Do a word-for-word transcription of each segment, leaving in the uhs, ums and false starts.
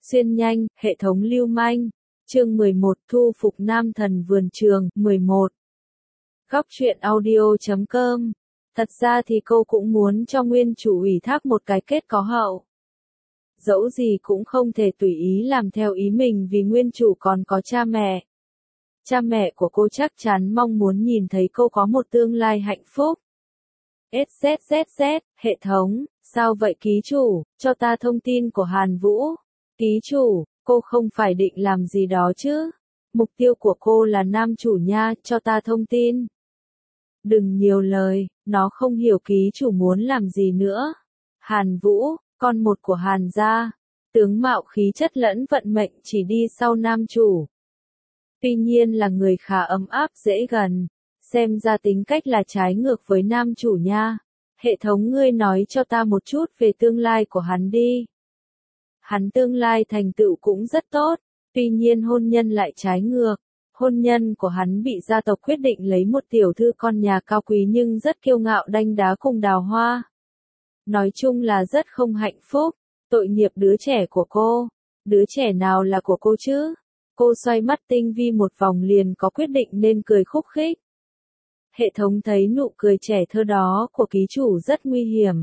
Xuyên nhanh, hệ thống lưu manh. Chương mười một, thu phục nam thần vườn trường. mười một. Góc truyện audio chấm com. Thật ra thì cô cũng muốn cho nguyên chủ ủy thác một cái kết có hậu. Dẫu gì cũng không thể tùy ý làm theo ý mình vì nguyên chủ còn có cha mẹ. Cha mẹ của cô chắc chắn mong muốn nhìn thấy cô có một tương lai hạnh phúc. ét-zét-zét-zét, hệ thống, sao vậy ký chủ, cho ta thông tin của Hàn Vũ. Ký chủ, cô không phải định làm gì đó chứ? Mục tiêu của cô là nam chủ nha, cho ta thông tin. Đừng nhiều lời, nó không hiểu ký chủ muốn làm gì nữa. Hàn Vũ, con một của Hàn gia, tướng mạo khí chất lẫn vận mệnh chỉ đi sau nam chủ. Tuy nhiên là người khá ấm áp dễ gần, xem ra tính cách là trái ngược với nam chủ nha. Hệ thống ngươi nói cho ta một chút về tương lai của hắn đi. Hắn tương lai thành tựu cũng rất tốt, tuy nhiên hôn nhân lại trái ngược. Hôn nhân của hắn bị gia tộc quyết định lấy một tiểu thư con nhà cao quý nhưng rất kiêu ngạo đanh đá cùng đào hoa. Nói chung là rất không hạnh phúc, tội nghiệp đứa trẻ của cô. Đứa trẻ nào là của cô chứ? Cô xoay mắt tinh vi một vòng liền có quyết định nên cười khúc khích. Hệ thống thấy nụ cười trẻ thơ đó của ký chủ rất nguy hiểm.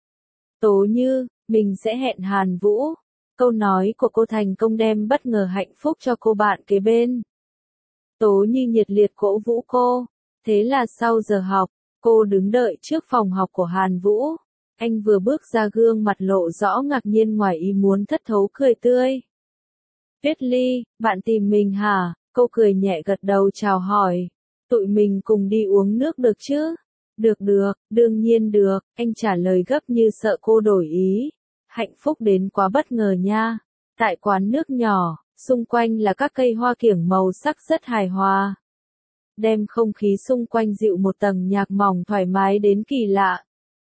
Tố Như, mình sẽ hẹn Hàn Vũ. Câu nói của cô thành công đem bất ngờ hạnh phúc cho cô bạn kế bên. Tố Như nhiệt liệt cổ vũ cô. Thế là sau giờ học, cô đứng đợi trước phòng học của Hàn Vũ. Anh vừa bước ra gương mặt lộ rõ ngạc nhiên ngoài ý muốn thất thố cười tươi. Tuyết Ly, bạn tìm mình hả? Cô cười nhẹ gật đầu chào hỏi. Tụi mình cùng đi uống nước được chứ? Được được, đương nhiên được, anh trả lời gấp như sợ cô đổi ý. Hạnh phúc đến quá bất ngờ nha. Tại quán nước nhỏ, xung quanh là các cây hoa kiểng màu sắc rất hài hòa. Đem không khí xung quanh dịu một tầng nhạc mỏng thoải mái đến kỳ lạ.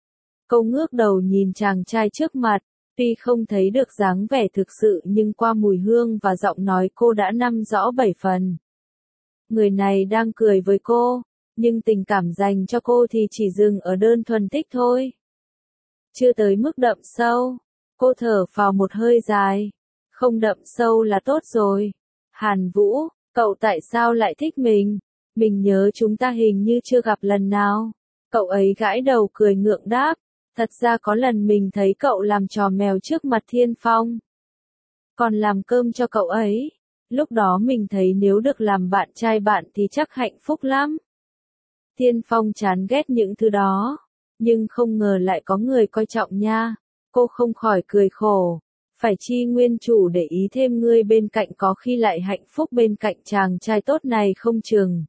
Cô ngước đầu nhìn chàng trai trước mặt, tuy không thấy được dáng vẻ thực sự nhưng qua mùi hương và giọng nói cô đã nắm rõ bảy phần. Người này đang cười với cô, nhưng tình cảm dành cho cô thì chỉ dừng ở đơn thuần thích thôi. Chưa tới mức đậm sâu. Cô thở phào một hơi dài. Không đậm sâu là tốt rồi. Hàn Vũ, cậu tại sao lại thích mình? Mình nhớ chúng ta hình như chưa gặp lần nào. Cậu ấy gãi đầu cười ngượng đáp. Thật ra có lần mình thấy cậu làm trò mèo trước mặt Thiên Phong. Còn làm cơm cho cậu ấy. Lúc đó mình thấy nếu được làm bạn trai bạn thì chắc hạnh phúc lắm. Thiên Phong chán ghét những thứ đó. Nhưng không ngờ lại có người coi trọng nha. Cô không khỏi cười khổ. Phải chi nguyên chủ để ý thêm ngươi bên cạnh có khi lại hạnh phúc bên cạnh chàng trai tốt này không chừng.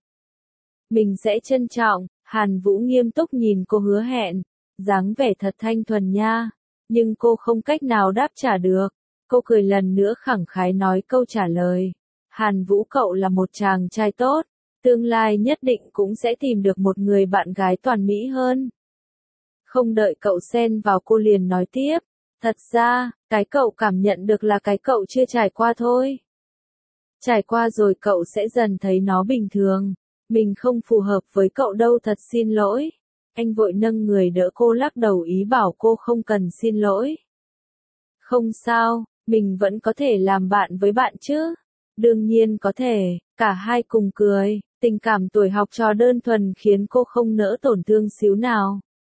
Mình sẽ trân trọng. Hàn Vũ nghiêm túc nhìn cô hứa hẹn. Dáng vẻ thật thanh thuần nha. Nhưng cô không cách nào đáp trả được. Cô cười lần nữa khẳng khái nói câu trả lời. Hàn Vũ cậu là một chàng trai tốt. Tương lai nhất định cũng sẽ tìm được một người bạn gái toàn mỹ hơn. Không đợi cậu xen vào cô liền nói tiếp. Thật ra, cái cậu cảm nhận được là cái cậu chưa trải qua thôi. Trải qua rồi cậu sẽ dần thấy nó bình thường. Mình không phù hợp với cậu đâu thật xin lỗi. Anh vội nâng người đỡ cô lắc đầu ý bảo cô không cần xin lỗi. Không sao, mình vẫn có thể làm bạn với bạn chứ. Đương nhiên có thể, cả hai cùng cười. Tình cảm tuổi học trò đơn thuần khiến cô không nỡ tổn thương xíu nào.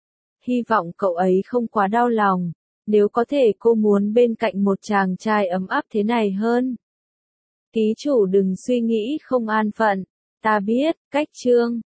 Hy vọng cậu ấy không quá đau lòng. Nếu có thể cô muốn bên cạnh một chàng trai ấm áp thế này hơn. Ký chủ đừng suy nghĩ không an phận. Ta biết, cách chương.